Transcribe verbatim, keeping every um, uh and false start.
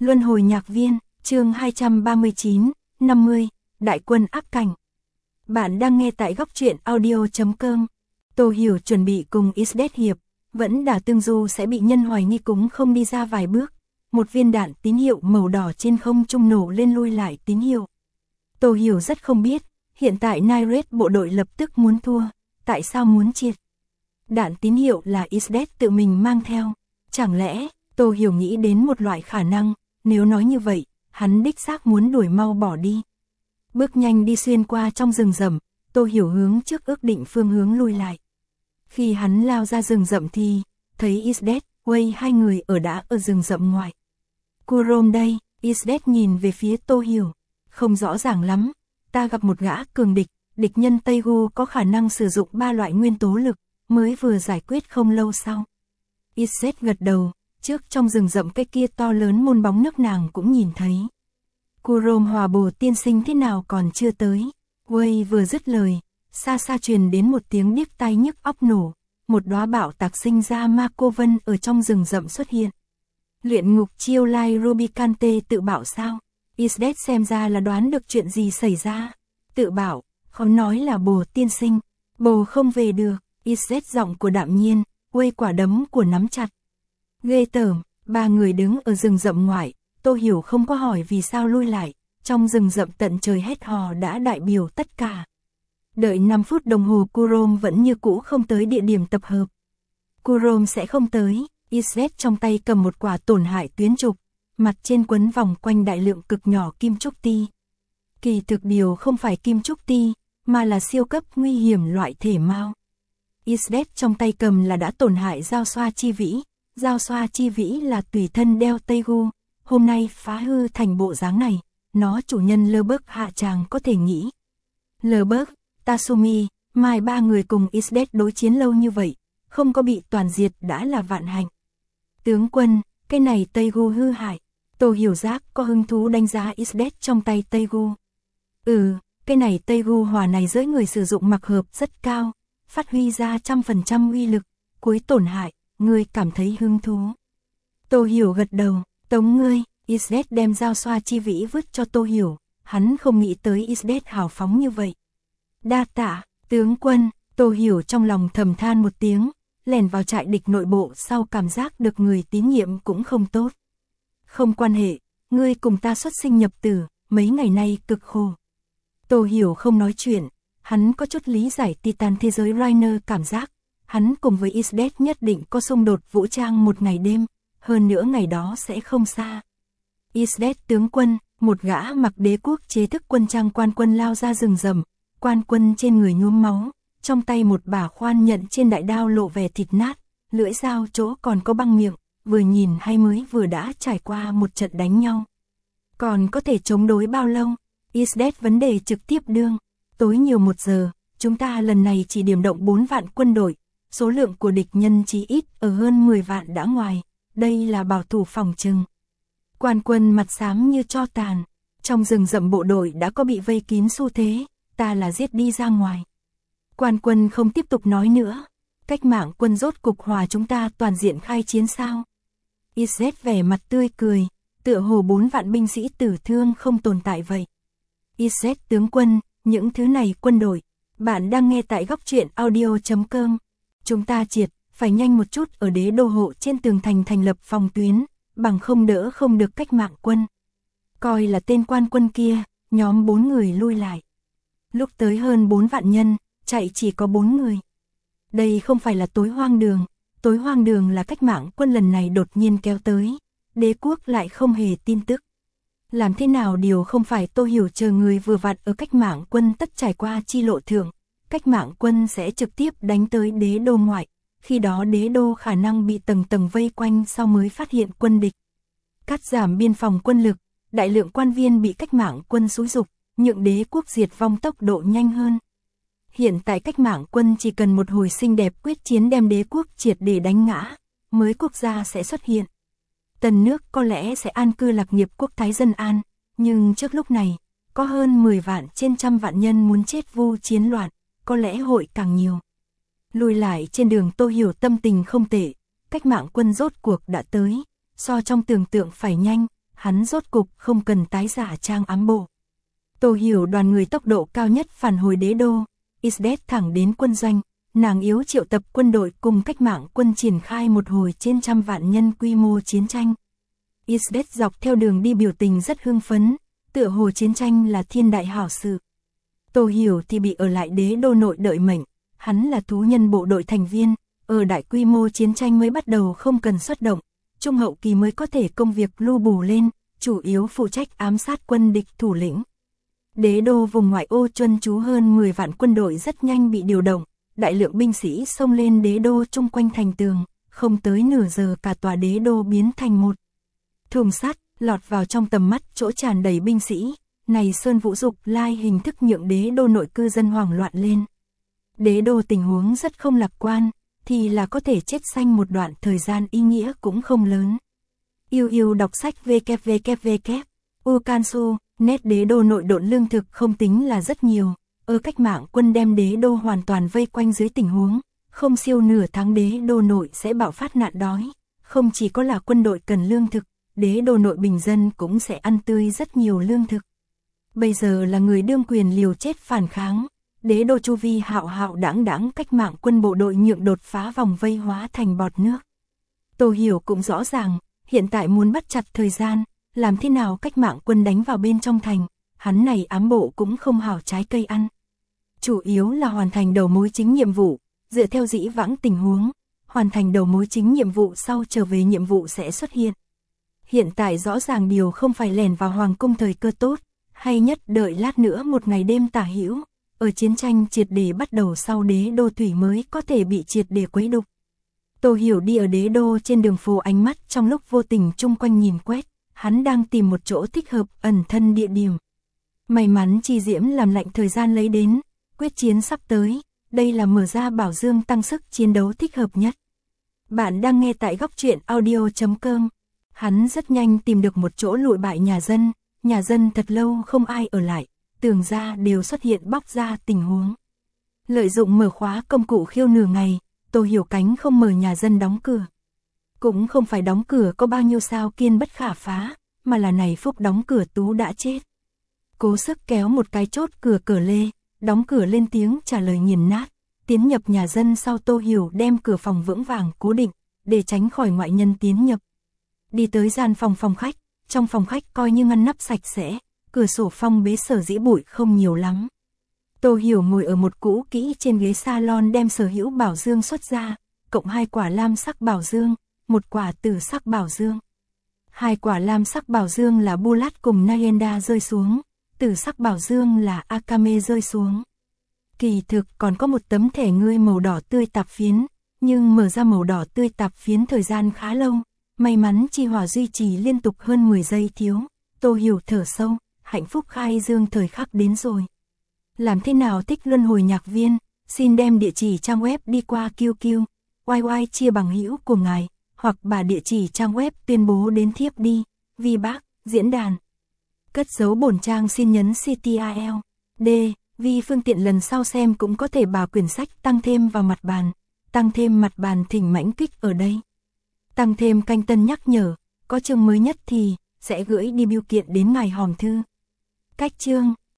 Luân hồi nhạc viên, chương hai trăm ba mươi chín, năm mươi, Đại quân áp cảnh. Bạn đang nghe tại góc truyện audio chấm com. Tô Hiểu chuẩn bị cùng Isdet hiệp, vẫn đả tương du sẽ bị nhân hoài nghi cúng không đi ra vài bước. Một viên đạn tín hiệu màu đỏ trên không trung nổ lên lui lại tín hiệu. Tô Hiểu rất không biết, hiện tại Nairet bộ đội lập tức muốn thua, tại sao muốn triệt? Đạn tín hiệu là Isdet tự mình mang theo, chẳng lẽ Tô Hiểu nghĩ đến một loại khả năng, nếu nói như vậy, hắn đích xác muốn đuổi mau bỏ đi. Bước nhanh đi xuyên qua trong rừng rậm, Tô Hiểu hướng trước ước định phương hướng lui lại. Khi hắn lao ra rừng rậm thì, thấy Isdet, Wei hai người ở đã ở rừng rậm ngoài. Kurom đây, Isdet nhìn về phía Tô Hiểu, không rõ ràng lắm, ta gặp một gã cường địch, địch nhân Tây Gu có khả năng sử dụng ba loại nguyên tố lực, mới vừa giải quyết không lâu sau. Isdet gật đầu, trước trong rừng rậm cái kia to lớn môn bóng nước nàng cũng nhìn thấy. Kurom hòa bồ tiên sinh thế nào còn chưa tới. Wei vừa dứt lời, xa xa truyền đến một tiếng điếc tai nhức óc nổ, một đóa bạo tạc sinh ra ma cô vân ở trong rừng rậm xuất hiện. Luyện ngục chiêu lai Rubicante tự bảo sao? Isdet xem ra là đoán được chuyện gì xảy ra. Tự bảo, khó nói là bồ tiên sinh, bồ không về được. Isdet giọng của đạm nhiên, Wei quả đấm của nắm chặt. Ghê tởm, ba người đứng ở rừng rậm ngoại, Tô Hiểu không có hỏi vì sao lui lại, trong rừng rậm tận trời hét hò đã đại biểu tất cả. Đợi năm phút đồng hồ Kurom vẫn như cũ không tới địa điểm tập hợp. Kurom sẽ không tới, Isdet trong tay cầm một quả tổn hại tuyến trục, mặt trên quấn vòng quanh đại lượng cực nhỏ kim trúc ti. Kỳ thực điều không phải kim trúc ti, mà là siêu cấp nguy hiểm loại thể mao. Isdet trong tay cầm là đã tổn hại giao xoa chi vĩ, giao xoa chi vĩ là tùy thân đeo Tây Gu, hôm nay phá hư thành bộ dáng này, nó chủ nhân Lơ Bớc hạ tràng có thể nghĩ. Lơ Bớc, Tasumi, Mai ba người cùng Isdet đối chiến lâu như vậy, không có bị toàn diệt đã là vạn hạnh. Tướng quân, cái này Tây Gu hư hại, Tô Hiểu Giác có hứng thú đánh giá Isdet trong tay Tây Gu. Ừ, cái này Tây Gu hòa này giới người sử dụng mặc hợp rất cao, phát huy ra trăm phần trăm uy lực, cuối tổn hại, ngươi cảm thấy hứng thú. Tô Hiểu gật đầu, tống ngươi, Isdet đem dao xoa chi vĩ vứt cho Tô Hiểu, hắn không nghĩ tới Isdet hào phóng như vậy. Đa tạ, tướng quân, Tô Hiểu trong lòng thầm than một tiếng, lèn vào trại địch nội bộ sau cảm giác được người tín nhiệm cũng không tốt. Không quan hệ, ngươi cùng ta xuất sinh nhập tử, mấy ngày nay cực khổ. Tô Hiểu không nói chuyện, hắn có chút lý giải Titan thế giới Rainer cảm giác, hắn cùng với Isdet nhất định có xung đột vũ trang một ngày đêm, hơn nữa ngày đó sẽ không xa. Isdet tướng quân, một gã mặc đế quốc chế thức quân trang quan quân lao ra rừng rậm, quan quân trên người nhuốm máu, trong tay một bả khoan nhận trên đại đao lộ vẻ thịt nát, lưỡi dao chỗ còn có băng miệng, vừa nhìn hay mới vừa đã trải qua một trận đánh nhau. Còn có thể chống đối bao lâu? Isdet vấn đề trực tiếp đương, tối nhiều một giờ, chúng ta lần này chỉ điểm động bốn vạn quân đội, số lượng của địch nhân chí ít ở hơn mười vạn đã ngoài, đây là bảo thủ phòng trừng. Quan quân mặt xám như tro tàn, trong rừng rậm bộ đội đã có bị vây kín xu thế, ta là giết đi ra ngoài. Quan quân không tiếp tục nói nữa, cách mạng quân rốt cục hòa chúng ta toàn diện khai chiến sao? Isdet vẻ mặt tươi cười, tựa hồ bốn vạn binh sĩ tử thương không tồn tại vậy. Isdet tướng quân, những thứ này quân đội, bạn đang nghe tại góc truyện audio chấm com. Chúng ta triệt, phải nhanh một chút ở đế đô hộ trên tường thành thành lập phòng tuyến, bằng không đỡ không được cách mạng quân. Coi là tên quan quân kia, nhóm bốn người lui lại. Lúc tới hơn bốn vạn nhân, chạy chỉ có bốn người. Đây không phải là tối hoang đường, tối hoang đường là cách mạng quân lần này đột nhiên kéo tới, đế quốc lại không hề tin tức. Làm thế nào điều không phải Tô Hiểu chờ người vừa vặn ở cách mạng quân tất trải qua chi lộ thượng, cách mạng quân sẽ trực tiếp đánh tới đế đô ngoại, khi đó đế đô khả năng bị tầng tầng vây quanh sau mới phát hiện quân địch. Cắt giảm biên phòng quân lực, đại lượng quan viên bị cách mạng quân xúi dục, nhượng đế quốc diệt vong tốc độ nhanh hơn. Hiện tại cách mạng quân chỉ cần một hồi xinh đẹp quyết chiến đem đế quốc triệt để đánh ngã, mới quốc gia sẽ xuất hiện. Tần nước có lẽ sẽ an cư lạc nghiệp quốc thái dân an, nhưng trước lúc này, có hơn mười vạn trên trăm vạn nhân muốn chết vu chiến loạn, có lẽ hội càng nhiều. Lùi lại trên đường Tô Hiểu tâm tình không tệ, cách mạng quân rốt cuộc đã tới, so trong tưởng tượng phải nhanh, hắn rốt cục không cần tái giả trang ám bộ. Tô Hiểu đoàn người tốc độ cao nhất phản hồi đế đô, Isdet thẳng đến quân doanh, nàng yếu triệu tập quân đội cùng cách mạng quân triển khai một hồi trên trăm vạn nhân quy mô chiến tranh. Isdet dọc theo đường đi biểu tình rất hưng phấn, tựa hồ chiến tranh là thiên đại hảo sự. Tô Hiểu thì bị ở lại đế đô nội đợi mệnh, hắn là thú nhân bộ đội thành viên, ở đại quy mô chiến tranh mới bắt đầu không cần xuất động, trung hậu kỳ mới có thể công việc lưu bù lên, chủ yếu phụ trách ám sát quân địch thủ lĩnh. Đế đô vùng ngoại ô chuyên trú hơn mười vạn quân đội rất nhanh bị điều động, đại lượng binh sĩ xông lên đế đô chung quanh thành tường, không tới nửa giờ cả tòa đế đô biến thành một thùng sắt, lọt vào trong tầm mắt chỗ tràn đầy binh sĩ. Này Sơn Vũ Dục lai hình thức nhượng đế đô nội cư dân hoảng loạn lên. Đế đô tình huống rất không lạc quan, thì là có thể chết xanh một đoạn thời gian ý nghĩa cũng không lớn. Yêu yêu đọc sách www. Ukansu, net đế đô nội độn lương thực không tính là rất nhiều. Ở cách mạng quân đem đế đô hoàn toàn vây quanh dưới tình huống, không siêu nửa tháng đế đô nội sẽ bạo phát nạn đói. Không chỉ có là quân đội cần lương thực, đế đô nội bình dân cũng sẽ ăn tươi rất nhiều lương thực. Bây giờ là người đương quyền liều chết phản kháng, đế đô chu vi hạo hạo đãng đãng cách mạng quân bộ đội nhượng đột phá vòng vây hóa thành bọt nước. Tô Hiểu cũng rõ ràng, hiện tại muốn bắt chặt thời gian, làm thế nào cách mạng quân đánh vào bên trong thành, hắn này ám bộ cũng không hảo trái cây ăn. Chủ yếu là hoàn thành đầu mối chính nhiệm vụ, dựa theo dĩ vãng tình huống, hoàn thành đầu mối chính nhiệm vụ sau trở về nhiệm vụ sẽ xuất hiện. Hiện tại rõ ràng điều không phải lẻn vào hoàng cung thời cơ tốt, hay nhất đợi lát nữa một ngày đêm tả hữu, ở chiến tranh triệt để bắt đầu sau đế đô thủy mới có thể bị triệt để quấy đục. Tô Hiểu đi ở đế đô trên đường phố ánh mắt trong lúc vô tình chung quanh nhìn quét, hắn đang tìm một chỗ thích hợp ẩn thân địa điểm. May mắn Chi Diễm làm lạnh thời gian lấy đến, quyết chiến sắp tới, đây là mở ra bảo dương tăng sức chiến đấu thích hợp nhất. Bạn đang nghe tại góc truyện audio chấm com. Hắn rất nhanh tìm được một chỗ lụi bại nhà dân, nhà dân thật lâu không ai ở lại, tường ra đều xuất hiện bóc ra tình huống. Lợi dụng mở khóa công cụ khiêu nửa ngày, Tô Hiểu cánh không mở nhà dân đóng cửa. Cũng không phải đóng cửa có bao nhiêu sao kiên bất khả phá, mà là này phúc đóng cửa tú đã chết. Cố sức kéo một cái chốt cửa cờ lê, đóng cửa lên tiếng trả lời nghiền nát, tiến nhập nhà dân sau Tô Hiểu đem cửa phòng vững vàng cố định, để tránh khỏi ngoại nhân tiến nhập. Đi tới gian phòng phòng khách, trong phòng khách coi như ngăn nắp sạch sẽ, cửa sổ phong bế sở dĩ bụi không nhiều lắm. Tô Hiểu ngồi ở một cũ kỹ trên ghế salon đem sở hữu bảo dương xuất ra, cộng hai quả lam sắc bảo dương, một quả tử sắc bảo dương. Hai quả lam sắc bảo dương là Bulat cùng Nayenda rơi xuống, tử sắc bảo dương là Akame rơi xuống. Kỳ thực còn có một tấm thẻ ngươi màu đỏ tươi tạp phiến, nhưng mở ra màu đỏ tươi tạp phiến thời gian khá lâu, may mắn chi hỏa duy trì liên tục hơn mười giây thiếu. Tô Hiểu thở sâu, hạnh phúc khai dương thời khắc đến rồi. Làm thế nào thích luân hồi nhạc viên, xin đem địa chỉ trang web đi qua Q Q, Y Y chia bằng hữu của ngài, hoặc bà địa chỉ trang web tuyên bố đến thiếp đi, vi bác, diễn đàn. Cất dấu bổn trang xin nhấn C T R L, D, vì phương tiện lần sau xem cũng có thể bảo quyển sách tăng thêm vào mặt bàn, tăng thêm mặt bàn thỉnh mãnh kích ở đây. Tăng thêm canh tân nhắc nhở, có chương mới nhất thì sẽ gửi đi bưu kiện đến ngài hòm thư. Cách chương